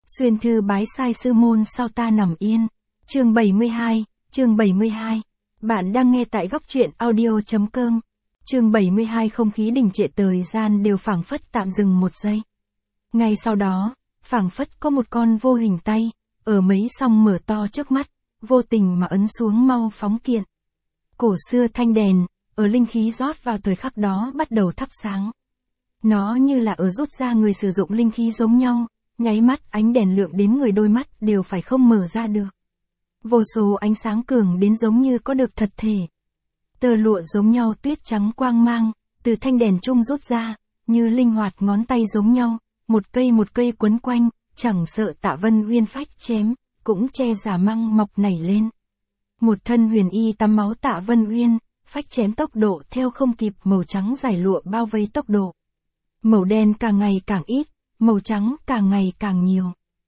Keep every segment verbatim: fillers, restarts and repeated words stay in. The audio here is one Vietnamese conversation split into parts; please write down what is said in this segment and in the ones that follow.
Xuyên thư bái sai sư môn sao ta nằm yên. Chương bảy mươi hai, chương bảy mươi hai. Bạn đang nghe tại góc truyện audio.com. Chương bảy mươi hai không khí đình trệ thời gian đều phảng phất tạm dừng một giây. Ngay sau đó, phảng phất có một con vô hình tay, ở mấy song mở to trước mắt, vô tình mà ấn xuống mau phóng kiện. Cổ xưa thanh đèn, ở linh khí rót vào thời khắc đó bắt đầu thắp sáng. Nó như là ở rút ra người sử dụng linh khí giống nhau, nháy mắt ánh đèn lượng đến người đôi mắt đều phải không mở ra được. Vô số ánh sáng cường đến giống như có được thật thể. Tơ lụa giống nhau tuyết trắng quang mang, từ thanh đèn trung rút ra, như linh hoạt ngón tay giống nhau, một cây một cây quấn quanh, chẳng sợ Tạ Vân Uyên phách chém, cũng che giả măng mọc nảy lên. Một thân huyền y tắm máu Tạ Vân Uyên, phách chém tốc độ theo không kịp màu trắng giải lụa bao vây tốc độ. Màu đen càng ngày càng ít, màu trắng càng ngày càng nhiều.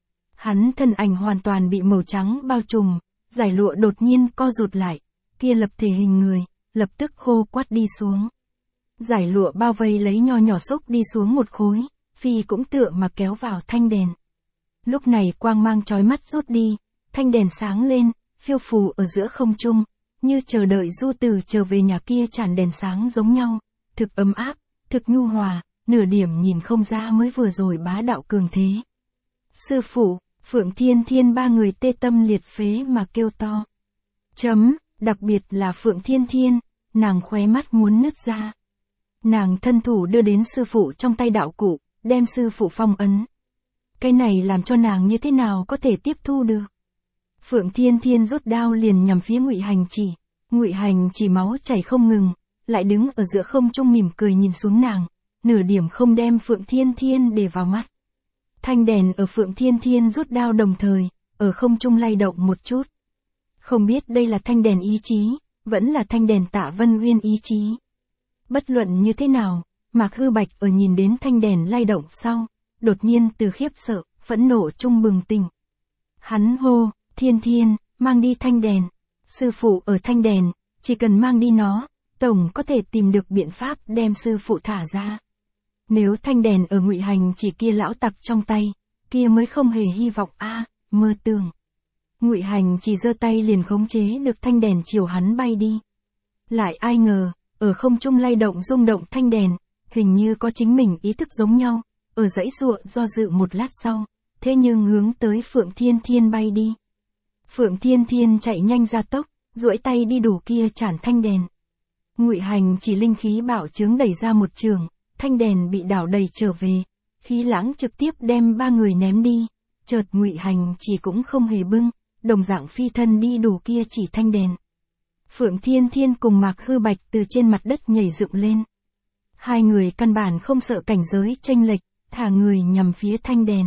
Hắn thân ảnh hoàn toàn bị màu trắng bao trùm, giải lụa đột nhiên co rụt lại, kia lập thể hình người, lập tức khô quắt đi xuống. Giải lụa bao vây lấy nho nhỏ xúc đi xuống một khối, phi cũng tựa mà kéo vào thanh đèn. Lúc này quang mang chói mắt rút đi, thanh đèn sáng lên, phiêu phù ở giữa không trung, như chờ đợi du tử trở về nhà kia tràn đèn sáng giống nhau, thực ấm áp, thực nhu hòa, nửa điểm nhìn không ra mới vừa rồi bá đạo cường thế. Sư phụ, Phượng Thiên Thiên ba người tê tâm liệt phế mà kêu to. Chấm, đặc biệt là Phượng Thiên Thiên, nàng khóe mắt muốn nứt ra. Nàng thân thủ đưa đến sư phụ trong tay đạo cụ, đem sư phụ phong ấn. Cái này làm cho nàng như thế nào có thể tiếp thu được. Phượng Thiên Thiên rút đao liền nhằm phía Ngụy Hành Chỉ, Ngụy Hành Chỉ máu chảy không ngừng, lại đứng ở giữa không trung mỉm cười nhìn xuống nàng, nửa điểm không đem Phượng Thiên Thiên để vào mắt. Thanh đèn ở Phượng Thiên Thiên rút đao đồng thời, ở không trung lay động một chút. Không biết đây là thanh đèn ý chí, vẫn là thanh đèn Tạ Vân Uyên ý chí. Bất luận như thế nào, Mạc Hư Bạch ở nhìn đến thanh đèn lay động sau, đột nhiên từ khiếp sợ, phẫn nộ trung bừng tỉnh. Hắn hô, Thiên Thiên, mang đi thanh đèn. Sư phụ ở thanh đèn, chỉ cần mang đi nó, tổng có thể tìm được biện pháp đem sư phụ thả ra. Nếu thanh đèn ở Ngụy Hành Chỉ kia lão tặc trong tay, kia mới không hề hy vọng a, à, mơ tưởng. Ngụy Hành Chỉ giơ tay liền khống chế được thanh đèn chiều hắn bay đi. Lại ai ngờ, ở không trung lay động rung động thanh đèn, hình như có chính mình ý thức giống nhau, ở dãy giụa do dự một lát sau, thế nhưng hướng tới Phượng Thiên Thiên bay đi. Phượng Thiên Thiên chạy nhanh ra tốc, duỗi tay đi đủ kia chản thanh đèn. Ngụy Hành Chỉ linh khí bạo chướng đẩy ra một trường, thanh đèn bị đảo đầy trở về, khí lãng trực tiếp đem ba người ném đi. Chợt Ngụy Hành Chỉ cũng không hề bưng, đồng dạng phi thân đi đủ kia chỉ thanh đèn. Phượng Thiên Thiên cùng Mạc Hư Bạch từ trên mặt đất nhảy dựng lên. Hai người căn bản không sợ cảnh giới chênh lệch, thả người nhằm phía thanh đèn.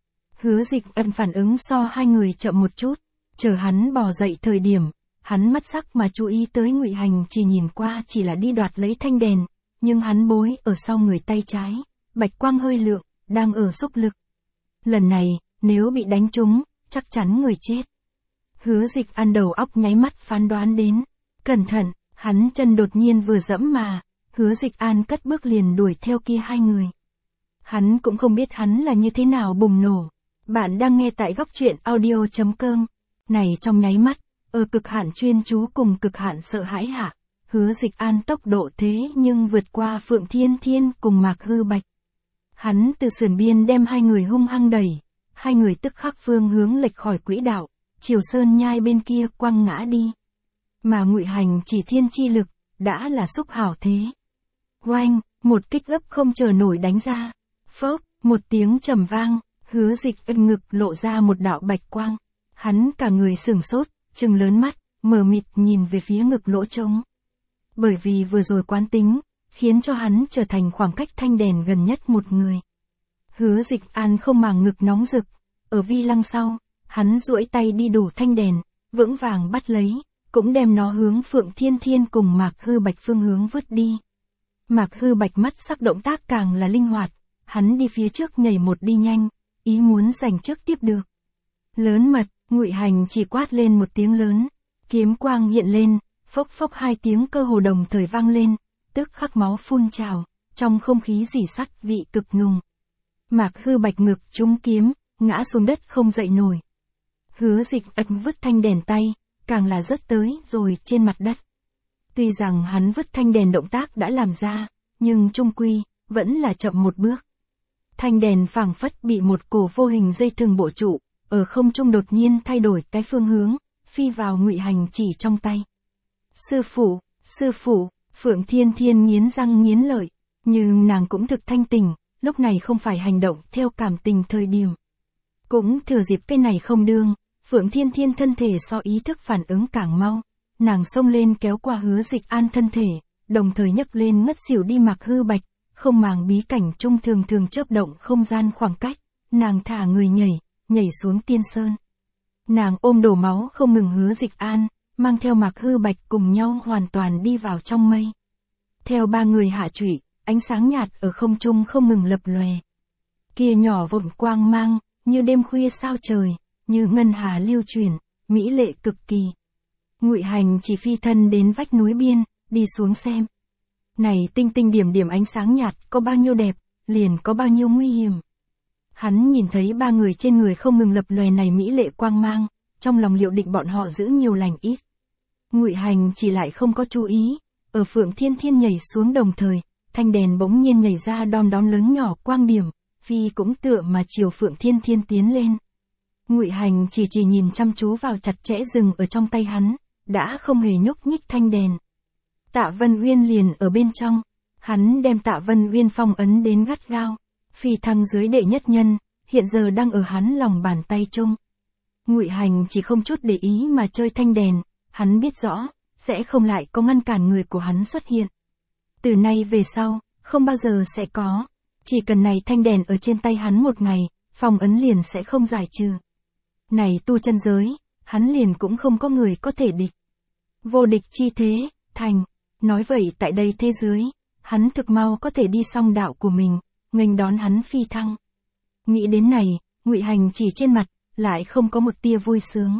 Hứa Dịch Ân phản ứng so hai người chậm một chút, chờ hắn bò dậy thời điểm, hắn mắt sắc mà chú ý tới Ngụy Hành Chỉ nhìn qua chỉ là đi đoạt lấy thanh đèn, nhưng hắn bối ở sau người tay trái, bạch quang hơi lượng, đang ở xúc lực. Lần này, nếu bị đánh trúng, chắc chắn người chết. Hứa Dịch Ăn đầu óc nháy mắt phán đoán đến. Cẩn thận, hắn chân đột nhiên vừa dẫm mà, Hứa Dịch An cất bước liền đuổi theo kia hai người. Hắn cũng không biết hắn là như thế nào bùng nổ. Bạn đang nghe tại góc truyện audio.com. Này trong nháy mắt, ở cực hạn chuyên chú cùng cực hạn sợ hãi hạ, Hứa Dịch An tốc độ thế nhưng vượt qua Phượng Thiên Thiên cùng Mạc Hư Bạch. Hắn từ sườn biên đem hai người hung hăng đẩy, hai người tức khắc phương hướng lệch khỏi quỹ đạo, chiều sơn nhai bên kia quăng ngã đi. Mà Ngụy Hành Chỉ thiên chi lực, đã là xúc hảo thế. Oanh, một kích ấp không chờ nổi đánh ra. Phốc, một tiếng trầm vang, Hứa Dịch Ân ngực lộ ra một đạo bạch quang. Hắn cả người sửng sốt, trừng lớn mắt, mờ mịt nhìn về phía ngực lỗ trống. Bởi vì vừa rồi quán tính, khiến cho hắn trở thành khoảng cách thanh đèn gần nhất một người. Hứa Dịch An không màng ngực nóng rực, ở vi lăng sau, hắn duỗi tay đi đủ thanh đèn, vững vàng bắt lấy, cũng đem nó hướng Phượng Thiên Thiên cùng Mạc Hư Bạch phương hướng vứt đi. Mạc Hư Bạch mắt sắc động tác càng là linh hoạt, hắn đi phía trước nhảy một đi nhanh, ý muốn giành trước tiếp được. Lớn mật, Ngụy Hành Chỉ quát lên một tiếng lớn, kiếm quang hiện lên, phốc phốc hai tiếng cơ hồ đồng thời vang lên, tức khắc máu phun trào, trong không khí rỉ sắt vị cực nùng. Mạc Hư Bạch ngực trúng kiếm, ngã xuống đất không dậy nổi. Hứa Dịch ật vứt thanh đèn tay, càng là rớt tới rồi trên mặt đất. Tuy rằng hắn vứt thanh đèn động tác đã làm ra, nhưng chung quy, vẫn là chậm một bước. Thanh đèn phảng phất bị một cổ vô hình dây thừng bổ trụ, ở không trung đột nhiên thay đổi cái phương hướng, phi vào Ngụy Hành Chỉ trong tay. Sư phụ, sư phụ, Phượng Thiên Thiên nghiến răng nghiến lợi, nhưng nàng cũng thực thanh tỉnh, lúc này không phải hành động theo cảm tình thời điểm. Cũng thừa dịp cái này không đương, Phượng Thiên Thiên thân thể so ý thức phản ứng càng mau, nàng xông lên kéo qua Hứa Dịch An thân thể, đồng thời nhấc lên ngất xỉu đi Mạc Hư Bạch, không màng bí cảnh trung thường thường chớp động không gian khoảng cách, nàng thả người nhảy, nhảy xuống tiên sơn. Nàng ôm đổ máu không ngừng Hứa Dịch An, mang theo Mạc Hư Bạch cùng nhau hoàn toàn đi vào trong mây. Theo ba người hạ trụy, ánh sáng nhạt ở không trung không ngừng lập lòe. Kia nhỏ vụn quang mang, như đêm khuya sao trời, như ngân hà lưu chuyển, mỹ lệ cực kỳ. Ngụy Hành chỉ phi thân đến vách núi biên, đi xuống xem. Này tinh tinh điểm điểm ánh sáng nhạt có bao nhiêu đẹp, liền có bao nhiêu nguy hiểm. Hắn nhìn thấy ba người trên người không ngừng lập lòe này mỹ lệ quang mang, trong lòng liệu định bọn họ giữ nhiều lành ít. Ngụy Hành chỉ lại không có chú ý, ở Phượng Thiên Thiên nhảy xuống đồng thời, thanh đèn bỗng nhiên nhảy ra đom đóm lớn nhỏ quang điểm, phi cũng tựa mà chiều Phượng Thiên Thiên tiến lên. Ngụy Hành chỉ chỉ nhìn chăm chú vào chặt chẽ rừng ở trong tay hắn, đã không hề nhúc nhích thanh đèn. Tạ Vân Uyên liền ở bên trong, hắn đem Tạ Vân Uyên phong ấn đến gắt gao, phi thăng dưới đệ nhất nhân, hiện giờ đang ở hắn lòng bàn tay chung. Ngụy Hành chỉ không chút để ý mà chơi thanh đèn, hắn biết rõ, sẽ không lại có ngăn cản người của hắn xuất hiện. Từ nay về sau, không bao giờ sẽ có, chỉ cần này thanh đèn ở trên tay hắn một ngày, phong ấn liền sẽ không giải trừ. Này tu chân giới, hắn liền cũng không có người có thể địch. Vô địch chi thế, thành, nói vậy tại đây thế giới, hắn thực mau có thể đi xong đạo của mình, nghênh đón hắn phi thăng. Nghĩ đến này, Ngụy Hành chỉ trên mặt, lại không có một tia vui sướng.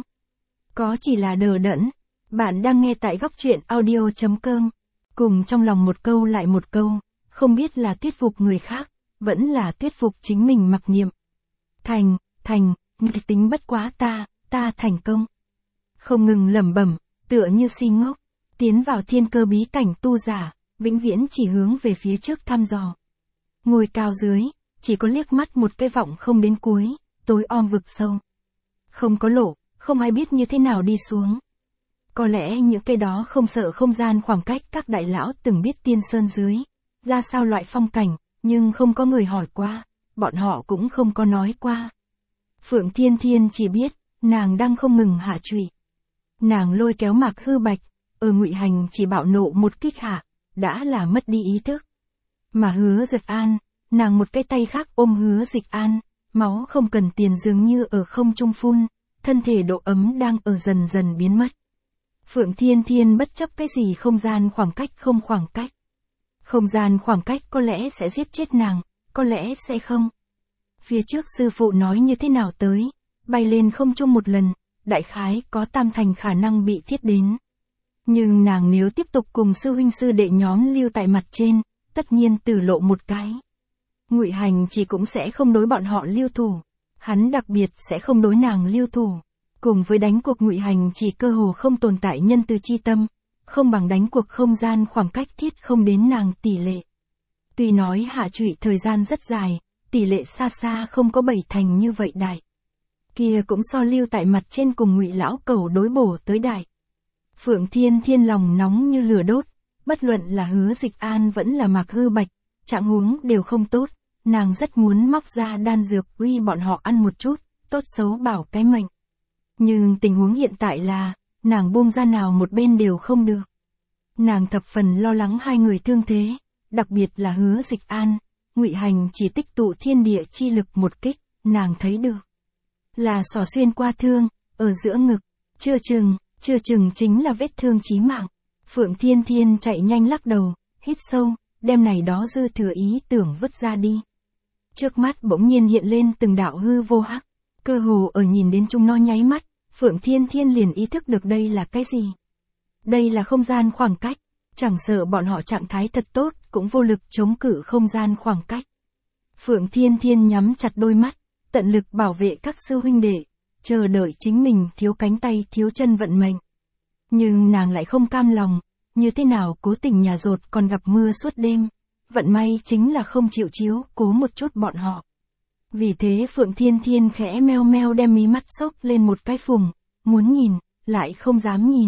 Có chỉ là đờ đẫn. Bạn đang nghe tại góc truyện audio chấm com, cùng trong lòng một câu lại một câu, không biết là thuyết phục người khác, vẫn là thuyết phục chính mình mặc niệm. Thành, thành, nghịch tính bất quá ta, ta thành công. Không ngừng lẩm bẩm, tựa như si ngốc, tiến vào thiên cơ bí cảnh tu giả, vĩnh viễn chỉ hướng về phía trước thăm dò. Ngồi cao dưới, chỉ có liếc mắt một cái vọng không đến cuối, tối om vực sâu. Không có lộ, không ai biết như thế nào đi xuống. Có lẽ những cái đó không sợ không gian khoảng cách các đại lão từng biết tiên sơn dưới, ra sao loại phong cảnh, nhưng không có người hỏi qua, bọn họ cũng không có nói qua. Phượng Thiên Thiên chỉ biết, nàng đang không ngừng hạ trụy. Nàng lôi kéo Mạc Hư Bạch, ở Ngụy Hành chỉ bạo nộ một kích hạ, đã là mất đi ý thức. Mà Hứa Dịch An, nàng một cái tay khác ôm Hứa Dịch An, máu không cần tiền dường như ở không trung phun, thân thể độ ấm đang ở dần dần biến mất. Phượng Thiên Thiên bất chấp cái gì không gian khoảng cách không khoảng cách. Không gian khoảng cách có lẽ sẽ giết chết nàng, có lẽ sẽ không. Phía trước sư phụ nói như thế nào tới, bay lên không trung một lần, đại khái có tam thành khả năng bị thiết đến. Nhưng nàng nếu tiếp tục cùng sư huynh sư đệ nhóm lưu tại mặt trên, tất nhiên tử lộ một cái. Ngụy Hành chỉ cũng sẽ không đối bọn họ lưu thủ, hắn đặc biệt sẽ không đối nàng lưu thủ. Cùng với đánh cuộc Ngụy Hành chỉ cơ hồ không tồn tại nhân từ chi tâm, không bằng đánh cuộc không gian khoảng cách thiết không đến nàng tỷ lệ. Tuy nói hạ trụy thời gian rất dài, tỷ lệ xa xa không có bảy thành như vậy đại. Kia cũng so lưu tại mặt trên cùng Ngụy lão cẩu đối bổ tới đại. Phượng Thiên Thiên lòng nóng như lửa đốt, bất luận là Hứa Dịch An vẫn là Mạc Hư Bạch, trạng huống đều không tốt, nàng rất muốn móc ra đan dược uy bọn họ ăn một chút, tốt xấu bảo cái mệnh. Nhưng tình huống hiện tại là, nàng buông ra nào một bên đều không được. Nàng thập phần lo lắng hai người thương thế, đặc biệt là Hứa Dịch An, Ngụy Hành chỉ tích tụ thiên địa chi lực một kích, nàng thấy được. Là xỏ xuyên qua thương, ở giữa ngực, chưa chừng, chưa chừng chính là vết thương chí mạng. Phượng Thiên Thiên chạy nhanh lắc đầu, hít sâu, đem này đó dư thừa ý tưởng vứt ra đi. Trước mắt bỗng nhiên hiện lên từng đạo hư vô hắc. Cơ hồ ở nhìn đến chúng nó nháy mắt, Phượng Thiên Thiên liền ý thức được đây là cái gì. Đây là không gian khoảng cách, chẳng sợ bọn họ trạng thái thật tốt, cũng vô lực chống cự không gian khoảng cách. Phượng Thiên Thiên nhắm chặt đôi mắt, tận lực bảo vệ các sư huynh đệ, chờ đợi chính mình thiếu cánh tay thiếu chân vận mệnh. Nhưng nàng lại không cam lòng, như thế nào cố tình nhà dột còn gặp mưa suốt đêm, vận may chính là không chịu chiếu cố một chút bọn họ. Vì thế Phượng Thiên Thiên khẽ meo meo đem mí mắt xốc lên một cái phùng, muốn nhìn, lại không dám nhìn.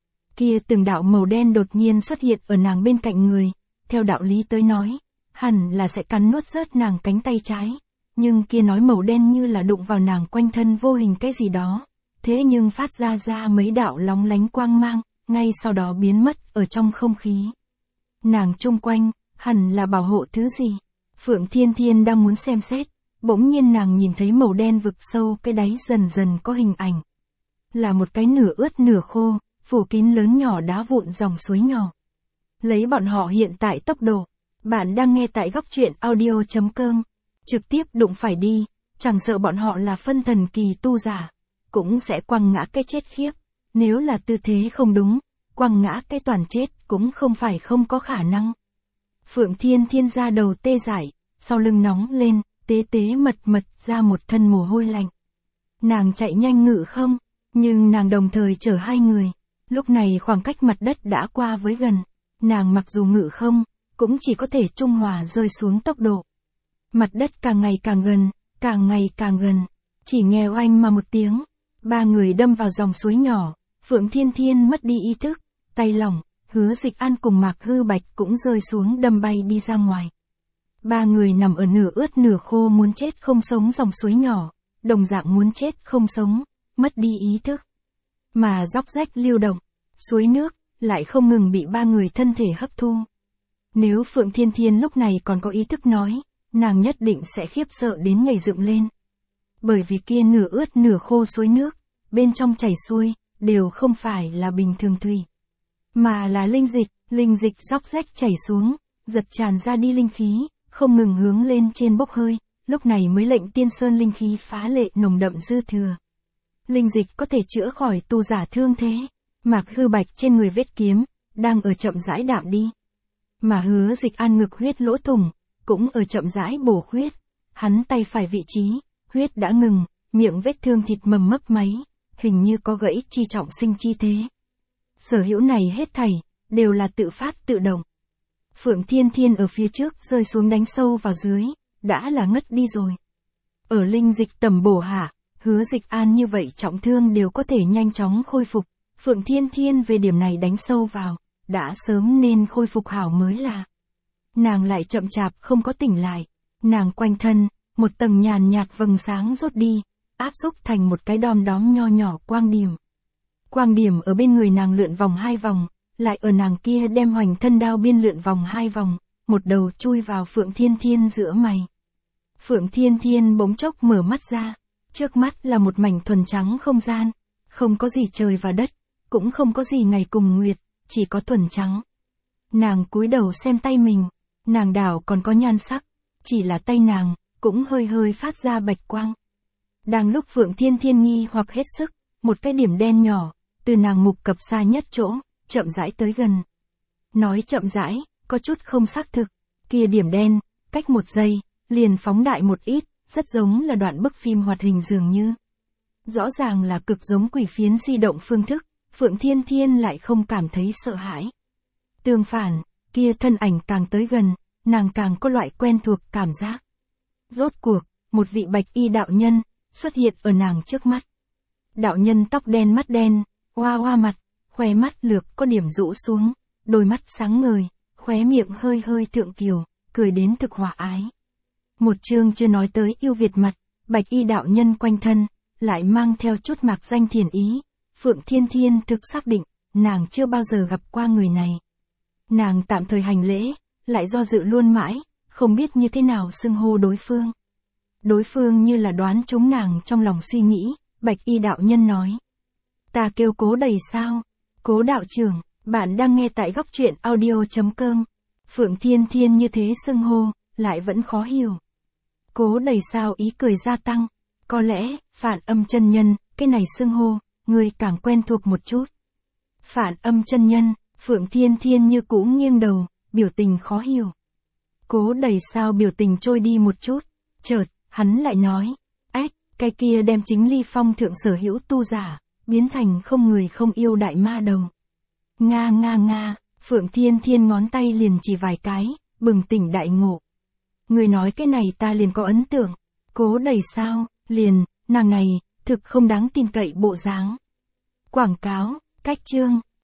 Kia từng đạo màu đen đột nhiên xuất hiện ở nàng bên cạnh người, theo đạo lý tới nói, hẳn là sẽ cắn nuốt rớt nàng cánh tay trái, nhưng kia nói màu đen như là đụng vào nàng quanh thân vô hình cái gì đó, thế nhưng phát ra ra mấy đạo lóng lánh quang mang, ngay sau đó biến mất ở trong không khí. Nàng chung quanh, hẳn là bảo hộ thứ gì? Phượng Thiên Thiên đang muốn xem xét, bỗng nhiên nàng nhìn thấy màu đen vực sâu cái đáy dần dần có hình ảnh. Là một cái nửa ướt nửa khô, phủ kín lớn nhỏ đá vụn dòng suối nhỏ. Lấy bọn họ hiện tại tốc độ, bạn đang nghe tại góc truyện audio chấm com, trực tiếp đụng phải đi, chẳng sợ bọn họ là phân thần kỳ tu giả, cũng sẽ quăng ngã cái chết khiếp. Nếu là tư thế không đúng, quăng ngã cái toàn chết cũng không phải không có khả năng. Phượng Thiên Thiên ra đầu tê dại, sau lưng nóng lên, tế tế mật mật ra một thân mồ hôi lạnh. Nàng chạy nhanh ngự không, nhưng nàng đồng thời chở hai người. Lúc này khoảng cách mặt đất đã qua với gần, nàng mặc dù ngự không, cũng chỉ có thể trung hòa rơi xuống tốc độ. Mặt đất càng ngày càng gần, càng ngày càng gần, chỉ nghe oanh mà một tiếng, ba người đâm vào dòng suối nhỏ, Phượng Thiên Thiên mất đi ý thức, tay lỏng, Hứa Dịch An cùng Mạc Hư Bạch cũng rơi xuống đâm bay đi ra ngoài. Ba người nằm ở nửa ướt nửa khô muốn chết không sống dòng suối nhỏ, đồng dạng muốn chết không sống, mất đi ý thức. Mà róc rách lưu động, suối nước, lại không ngừng bị ba người thân thể hấp thu. Nếu Phượng Thiên Thiên lúc này còn có ý thức nói, nàng nhất định sẽ khiếp sợ đến nhảy dựng lên. Bởi vì kia nửa ướt nửa khô suối nước, bên trong chảy xuôi, đều không phải là bình thường thủy, mà là linh dịch, linh dịch róc rách chảy xuống, giật tràn ra đi linh khí, không ngừng hướng lên trên bốc hơi, lúc này mới lệnh Tiên Sơn linh khí phá lệ nồng đậm dư thừa. Linh dịch có thể chữa khỏi tu giả thương thế. Mạc Hư Bạch trên người vết kiếm, đang ở chậm rãi đạm đi. Mà Hứa Dịch An ngực huyết lỗ thủng, cũng ở chậm rãi bổ huyết. Hắn tay phải vị trí, huyết đã ngừng, miệng vết thương thịt mầm mấp máy, hình như có gãy chi trọng sinh chi thế. Sở hữu này hết thảy, đều là tự phát tự động. Phượng Thiên Thiên ở phía trước rơi xuống đánh sâu vào dưới, đã là ngất đi rồi. Ở linh dịch tầm bổ hạ, Hứa Dịch An như vậy trọng thương đều có thể nhanh chóng khôi phục. Phượng Thiên Thiên về điểm này đánh sâu vào, đã sớm nên khôi phục hảo mới là. Nàng lại chậm chạp không có tỉnh lại, nàng quanh thân, một tầng nhàn nhạt vầng sáng rốt đi, áp xúc thành một cái đom đóm nho nhỏ quang điểm. Quang điểm ở bên người nàng lượn vòng hai vòng, lại ở nàng kia đem hoành thân đao biên lượn vòng hai vòng, một đầu chui vào Phượng Thiên Thiên giữa mày. Phượng Thiên Thiên bỗng chốc mở mắt ra, trước mắt là một mảnh thuần trắng không gian, không có gì trời và đất, cũng không có gì ngày cùng nguyệt, chỉ có thuần trắng. Nàng cúi đầu xem tay mình, nàng đảo còn có nhan sắc, chỉ là tay nàng, cũng hơi hơi phát ra bạch quang. Đang lúc Phượng Thiên Thiên nghi hoặc hết sức, một cái điểm đen nhỏ, từ nàng mục cập xa nhất chỗ, chậm rãi tới gần. Nói chậm rãi, có chút không xác thực, kia điểm đen, cách một giây, liền phóng đại một ít, rất giống là đoạn bức phim hoạt hình dường như. Rõ ràng là cực giống quỷ phiến di động phương thức, Phượng Thiên Thiên lại không cảm thấy sợ hãi. Tương phản, kia thân ảnh càng tới gần, nàng càng có loại quen thuộc cảm giác. Rốt cuộc, một vị bạch y đạo nhân, xuất hiện ở nàng trước mắt. Đạo nhân tóc đen mắt đen, hoa hoa mặt, khóe mắt lược có điểm rũ xuống, đôi mắt sáng ngời, khóe miệng hơi hơi thượng kiều, cười đến thực hòa ái. Một chương chưa nói tới yêu Việt mặt, bạch y đạo nhân quanh thân, lại mang theo chút mạc danh thiền ý. Phượng Thiên Thiên thực xác định, nàng chưa bao giờ gặp qua người này. Nàng tạm thời hành lễ, lại do dự luôn mãi, không biết như thế nào xưng hô đối phương. Đối phương như là đoán trúng nàng trong lòng suy nghĩ, bạch y đạo nhân nói. Ta kêu Cố Đầy sao? Cố đạo trưởng, bạn đang nghe tại góc truyện audio chấm com. Phượng Thiên Thiên như thế xưng hô, lại vẫn khó hiểu. Cố Đầy sao ý cười gia tăng. Có lẽ, Phản Âm chân nhân, cái này xưng hô, người càng quen thuộc một chút. Phản Âm chân nhân, Phượng Thiên Thiên như cũ nghiêng đầu, biểu tình khó hiểu. Cố Đầy sao biểu tình trôi đi một chút, chợt, hắn lại nói, Cái kia đem chính ly phong thượng sở hữu tu giả, biến thành không người không yêu đại ma đầu. Nga nga nga, Phượng Thiên Thiên ngón tay liền chỉ vài cái, bừng tỉnh đại ngộ. Người nói cái này ta liền có ấn tượng. Cố Đẩy sao, liền, nàng này, thực không đáng tin cậy bộ dáng. Quảng cáo, cách chương.